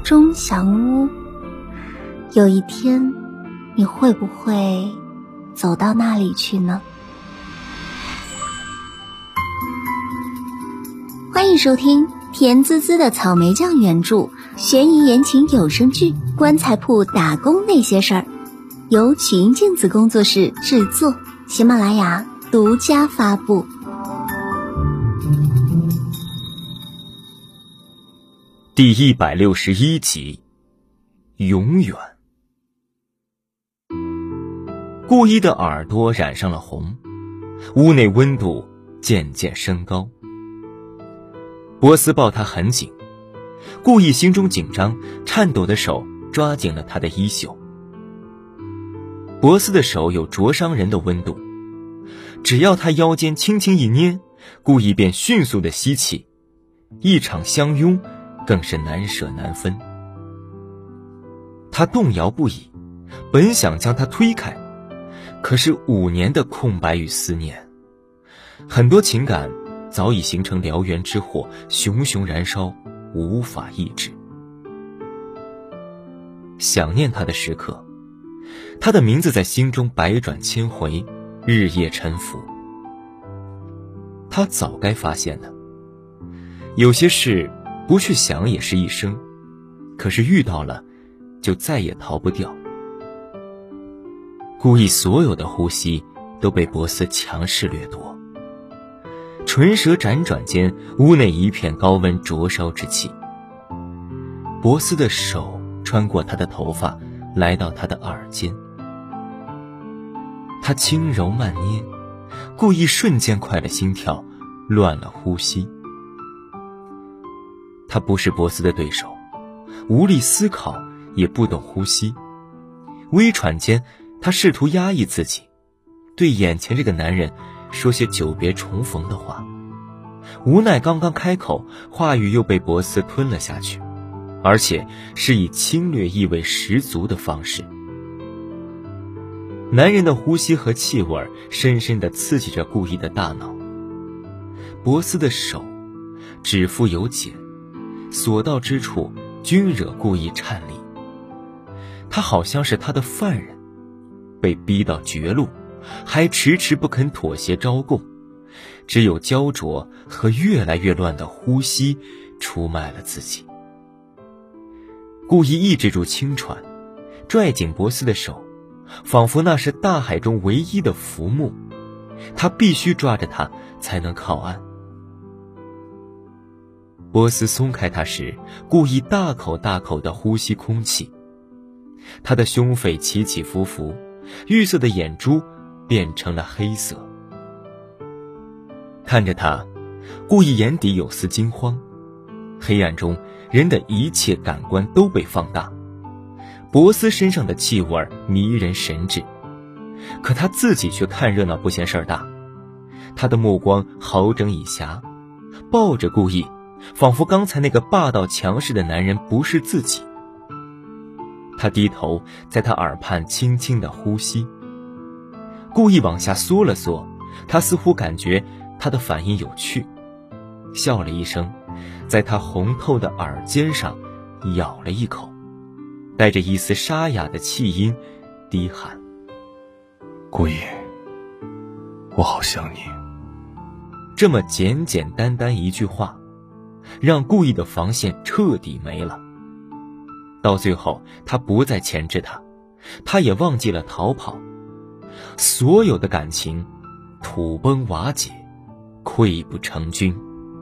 钟祥屋，有一天你会不会走到那里去呢？欢迎收听甜滋滋的草莓酱原著悬疑言情有声剧《棺材铺打工那些事儿》，由曲音镜子工作室制作，喜马拉雅独家发布。 第161集，永远。顾一的耳朵染上了红，屋内温度渐渐升高。波斯抱他很紧，顾一心中紧张，颤抖的手抓紧了他的衣袖。波斯的手有灼伤人的温度，只要他腰间轻轻一捏，顾一便迅速的吸气，一场相拥更是难舍难分。他动摇不已，本想将他推开，可是5年的空白与思念，很多情感早已形成燎原之火，熊熊燃烧，无法抑制。想念他的时刻，他的名字在心中百转千回，日夜沉浮。他早该发现的，有些事不去想也是一生，可是遇到了就再也逃不掉。顾一所有的呼吸都被波斯强势掠夺，唇舌辗转间，屋内一片高温灼烧之气。波斯的手穿过他的头发，来到他的耳间，他轻柔慢捏，顾一瞬间快了心跳，乱了呼吸。他不是波斯的对手，无力思考，也不懂呼吸。微喘间，他试图压抑自己，对眼前这个男人说些久别重逢的话。无奈刚刚开口，话语又被波斯吞了下去，而且是以侵略意味十足的方式。男人的呼吸和气味深深地刺激着顾一的大脑。波斯的手指腹有茧，所到之处均惹顾一颤栗。他好像是他的犯人，被逼到绝路，还迟迟不肯妥协招供，只有焦灼和越来越乱的呼吸出卖了自己。顾一抑制住轻喘，拽紧波斯的手，仿佛那是大海中唯一的浮木，他必须抓着它才能靠岸。波斯松开他时，顾一大口大口地呼吸空气，他的胸肺起起伏伏，玉色的眼珠变成了黑色。看着他，顾一眼底有丝惊慌。黑暗中，人的一切感官都被放大。波斯身上的气味迷人神智，可他自己却看热闹不嫌事儿大。他的目光好整以暇，抱着顾一，仿佛刚才那个霸道强势的男人不是自己。他低头在他耳畔轻轻地呼吸，顾一往下缩了缩，他似乎感觉他的反应有趣，笑了一声，在他红透的耳尖上咬了一口，带着一丝沙哑的气音低喊： 顾一，我好想你。 这么简简单单一句话，让顾一的防线彻底没了。到最后，他不再钳制他，他也忘记了逃跑，所有的感情土崩瓦解，溃不成军。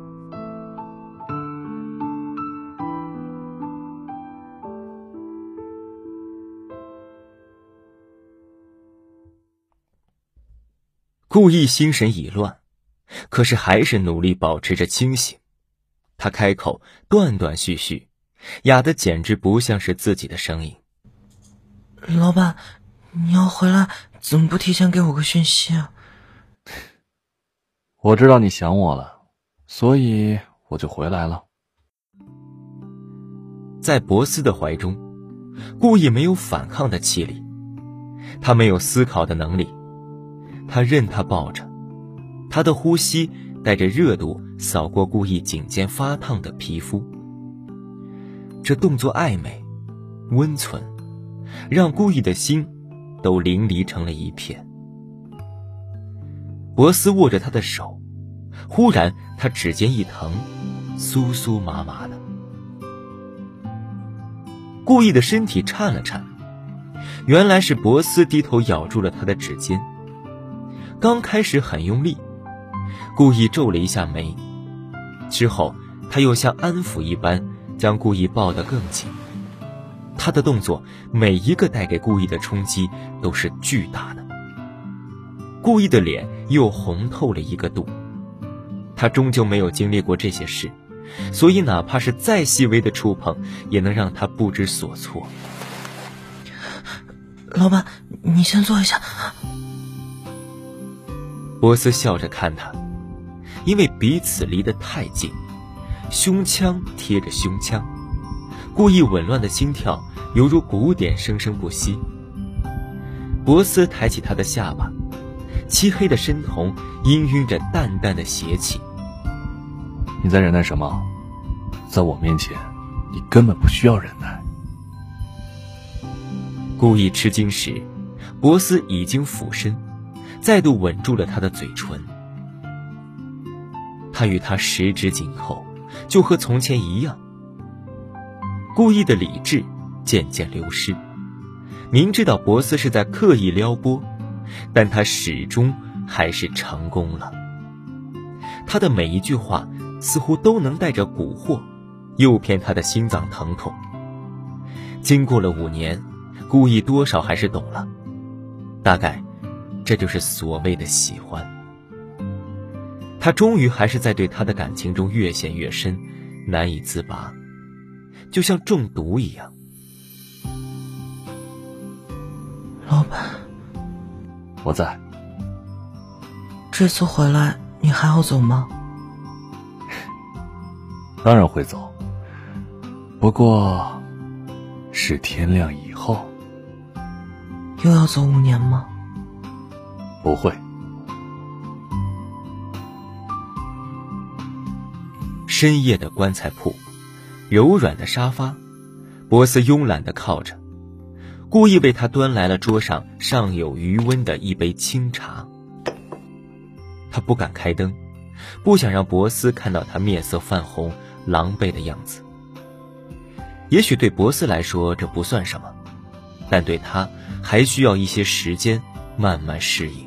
顾一心神已乱，可是还是努力保持着清醒。他开口断断续续，哑得简直不像是自己的声音。 老板，你要回来，怎么不提前给我个讯息啊？ 我知道你想我了，所以我就回来了。 在博斯的怀中，顾一没有反抗的气力，他没有思考的能力，他任他抱着，他的呼吸带着热度扫过顾一颈间发烫的皮肤。 这动作暧昧温存，让顾意的心都淋漓成了一片。博斯握着他的手，忽然他指尖一疼，酥酥麻麻的。顾意的身体颤了颤，原来是博斯低头咬住了他的指尖。刚开始很用力，顾意皱了一下眉，之后他又像安抚一般将顾意抱得更紧。他的动作每一个带给顾意的冲击都是巨大的。顾意的脸又红透了一个度，他终究没有经历过这些事，所以哪怕是再细微的触碰也能让他不知所措。 老板，你先坐一下。 博斯笑着看他，因为彼此离得太近，胸腔贴着胸腔，故意紊乱的心跳犹如鼓点，生生不息。博斯抬起他的下巴，漆黑的深瞳氤氲着淡淡的邪气。 你在忍耐什么？在我面前，你根本不需要忍耐。 故意吃惊时，博斯已经俯身，再度吻住了他的嘴唇。他与他十指紧扣，就和从前一样。故意的理智渐渐流失，明知道博斯是在刻意撩拨，但他始终还是成功了。他的每一句话似乎都能带着蛊惑，诱骗他的心脏疼痛。经过了5年，故意多少还是懂了，大概这就是所谓的喜欢。他终于还是在对他的感情中越陷越深，难以自拔，就像中毒一样。 老板， 我在。 这次回来你还要走吗？ 当然会走，不过是天亮以后。 又要走5年吗？ 不会。 深夜的棺材铺，柔软的沙发，博斯慵懒地靠着，故意为他端来了桌上尚有余温的一杯清茶。他不敢开灯，不想让博斯看到他面色泛红狼狈的样子。也许对博斯来说这不算什么，但对他还需要一些时间慢慢适应。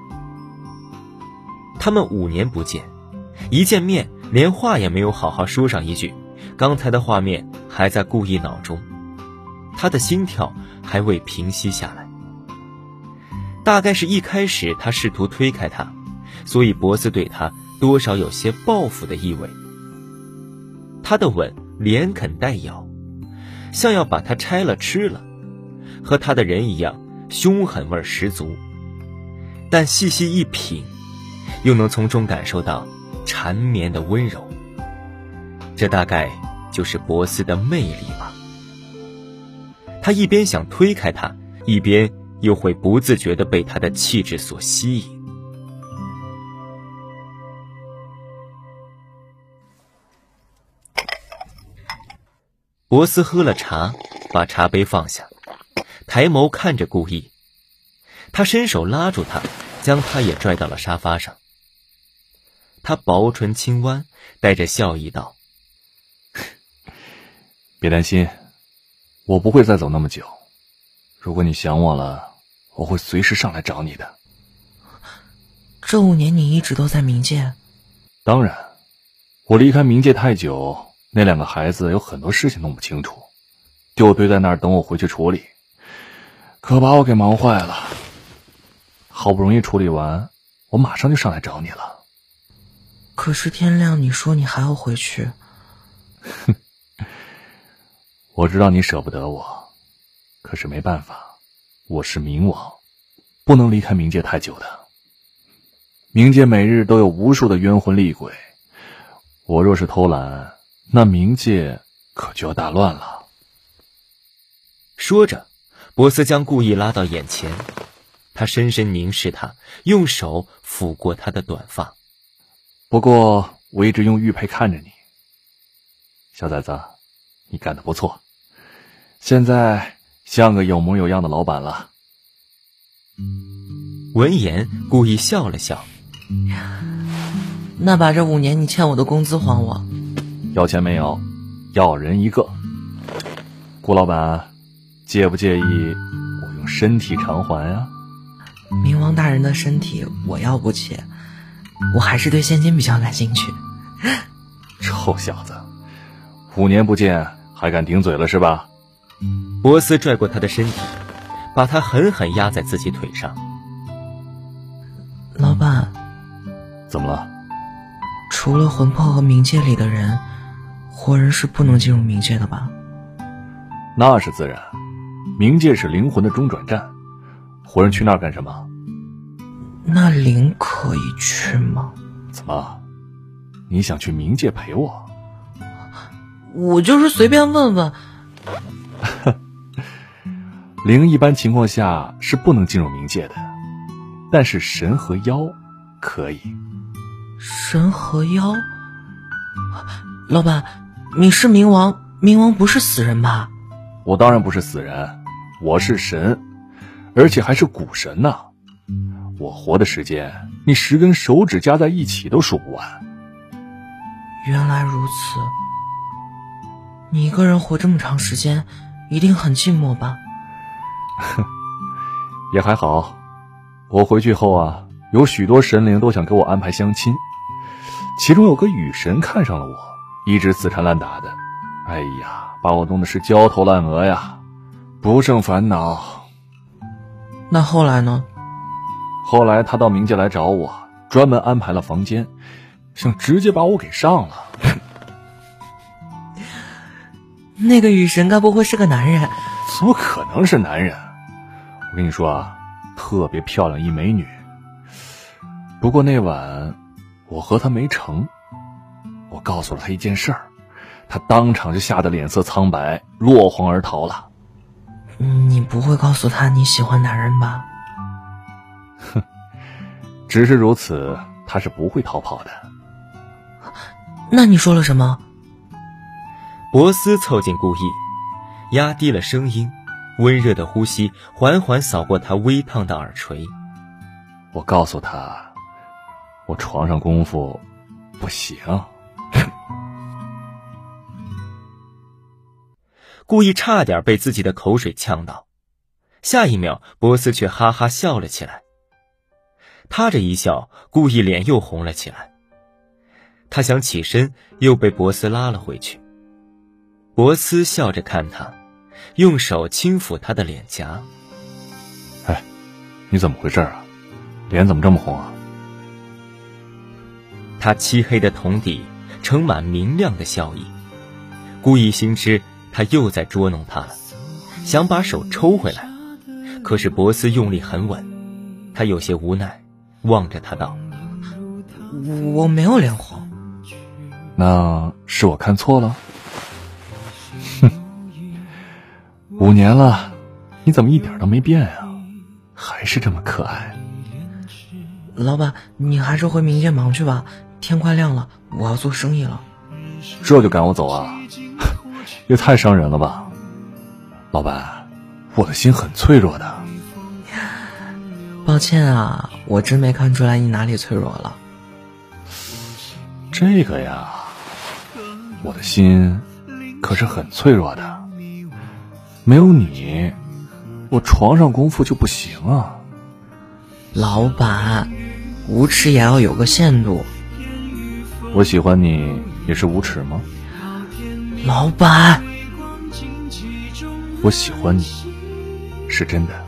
他们5年不见，一见面连话也没有好好说上一句，刚才的画面还在故意脑中，他的心跳还未平息下来。大概是一开始他试图推开他，所以博斯对他多少有些报复的意味。他的吻连啃带咬，像要把他拆了吃了，和他的人一样，凶狠味十足。但细细一品，又能从中感受到缠绵的温柔。这大概就是博斯的魅力吧。他一边想推开他，一边又会不自觉地被他的气质所吸引。博斯喝了茶，把茶杯放下，抬眸看着顾意。他伸手拉住他，将他也拽到了沙发上。他薄唇轻弯，带着笑意道： 别担心，我不会再走那么久。如果你想我了，我会随时上来找你的。 这5年你一直都在冥界？ 当然，我离开冥界太久，那2个孩子有很多事情弄不清楚，就堆在那儿等我回去处理，可把我给忙坏了。好不容易处理完，我马上就上来找你了。 可是天亮你说你还要回去。 我知道你舍不得我，可是没办法，我是冥王，不能离开冥界太久的。冥界每日都有无数的冤魂厉鬼，我若是偷懒，那冥界可就要大乱了。 说着，博斯将顾意拉到眼前，他深深凝视他，用手抚过他的短发。 不过我一直用玉佩看着你，小崽子， 你干得不错，现在像个有模有样的老板了。 闻言故意笑了笑， 那把这5年你欠我的工资还我。 要钱没有，要人一个。顾老板，介不介意我用身体偿还啊？ 冥王大人的身体我要不起，我还是对现金比较感兴趣。 臭小子，5年不见还敢顶嘴了是吧？ 博斯拽过他的身体，把他狠狠压在自己腿上。 老板， 怎么了？ 除了魂魄和冥界里的人，活人是不能进入冥界的吧？ 那是自然，冥界是灵魂的中转站，活人去那儿干什么？ 那灵可以去吗？ 怎么，你想去冥界陪我？ 我就是随便问问。 灵一般情况下是不能进入冥界的，但是神和妖可以。 神和妖？老板，你是冥王，冥王不是死人吧？ 我当然不是死人，我是神，而且还是古神呢。我活的时间，你10根手指加在一起都数不完。 原来如此，你一个人活这么长时间，一定很寂寞吧？ 也还好，我回去后啊，有许多神灵都想给我安排相亲，其中有个雨神看上了我，一直死缠烂打的，哎呀，把我弄得是焦头烂额呀，不胜烦恼。 那后来呢？ 后来他到冥界来找我，专门安排了房间，想直接把我给上了。 那个雨神该不会是个男人？ 怎么可能是男人？我跟你说啊，特别漂亮一美女。不过那晚我和她没成，我告诉了她一件事儿，她当场就吓得脸色苍白，落荒而逃了。 你不会告诉她你喜欢男人吧？ 哼，只是如此，她是不会逃跑的。 那你说了什么？ 博斯凑近顾意，压低了声音，温热的呼吸缓缓扫过他微烫的耳垂。 我告诉他，我床上功夫不行。 顾意差点被自己的口水呛到，下一秒博斯却哈哈笑了起来。他这一笑，顾意脸又红了起来。他想起身，又被博斯拉了回去。博斯笑着看他，用手轻抚他的脸颊。 哎，你怎么回事啊？脸怎么这么红啊？ 他漆黑的瞳底盛满明亮的笑意。顾意心知他又在捉弄他了，想把手抽回来，可是博斯用力很稳。他有些无奈，望着他道： 我没有脸红。 那是我看错了？哼，5年了，你怎么一点都没变啊？还是这么可爱。 老板，你还是回冥界忙去吧，天快亮了，我要做生意了。 这就赶我走啊？也太伤人了吧。老板，我的心很脆弱的。 抱歉啊，我真没看出来你哪里脆弱了。 这个呀，我的心可是很脆弱的，没有你，我床上功夫就不行啊。 老板，无耻也要有个限度。 我喜欢你也是无耻吗？ 老板， 我喜欢你是真的。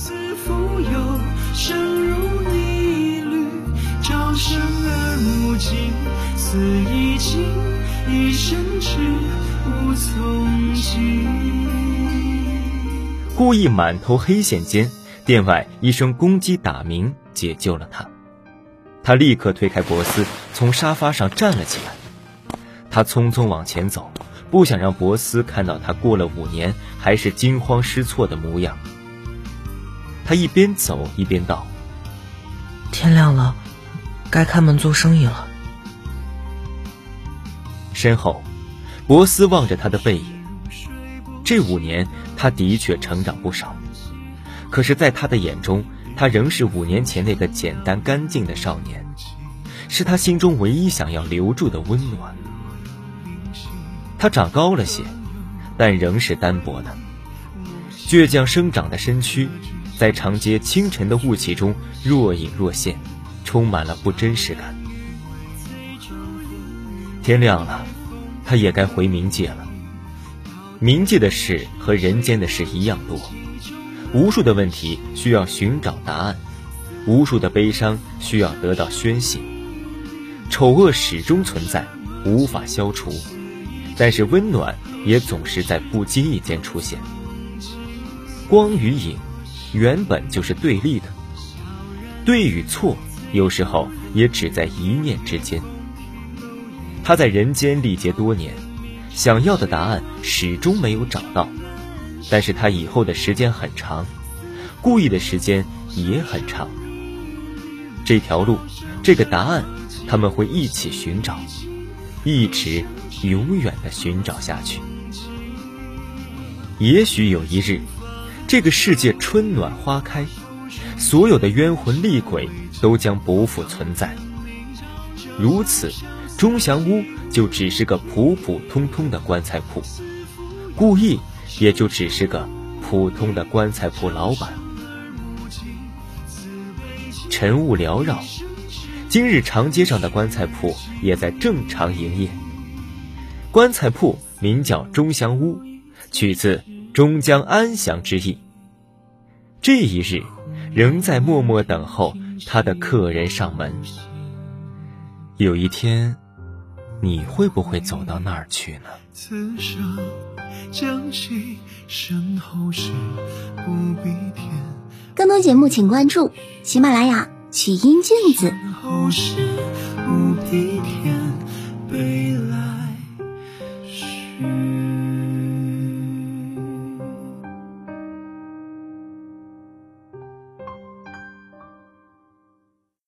顾意满头黑线间，店外一声公鸡打鸣解救了他。他立刻推开博斯，从沙发上站了起来。他匆匆往前走，不想让博斯看到他过了5年还是惊慌失措的模样。他一边走一边道： 天亮了，该开门做生意了。 身后，博斯望着他的背影， 这5年他的确成长不少，可是在他的眼中，他仍是5年前那个简单干净的少年，是他心中唯一想要留住的温暖。他长高了些，但仍是单薄的，倔强生长的身躯在长街清晨的雾气中若隐若现，充满了不真实感。天亮了，他也该回冥界了。冥界的事和人间的事一样多，无数的问题需要寻找答案，无数的悲伤需要得到宣泄。丑恶始终存在，无法消除，但是温暖也总是在不经意间出现。光与影原本就是对立的，对与错有时候也只在一念之间。他在人间历劫多年，想要的答案始终没有找到，但是他以后的时间很长，故意的时间也很长。这条路，这个答案，他们会一起寻找，一直永远地寻找下去。也许有一日，这个世界春暖花开，所有的冤魂厉鬼都将不复存在。如此，钟祥屋就只是个普普通通的棺材铺，顾意也就只是个普通的棺材铺老板。晨雾缭绕，今日长街上的棺材铺也在正常营业。棺材铺名叫钟祥屋，取自终将安详之意。这一日，仍在默默等候他的客人上门。有一天，你会不会走到那儿去呢？ 此生将息身后事不必填， 更多节目请关注喜马拉雅曲音镜子。 后事不必填。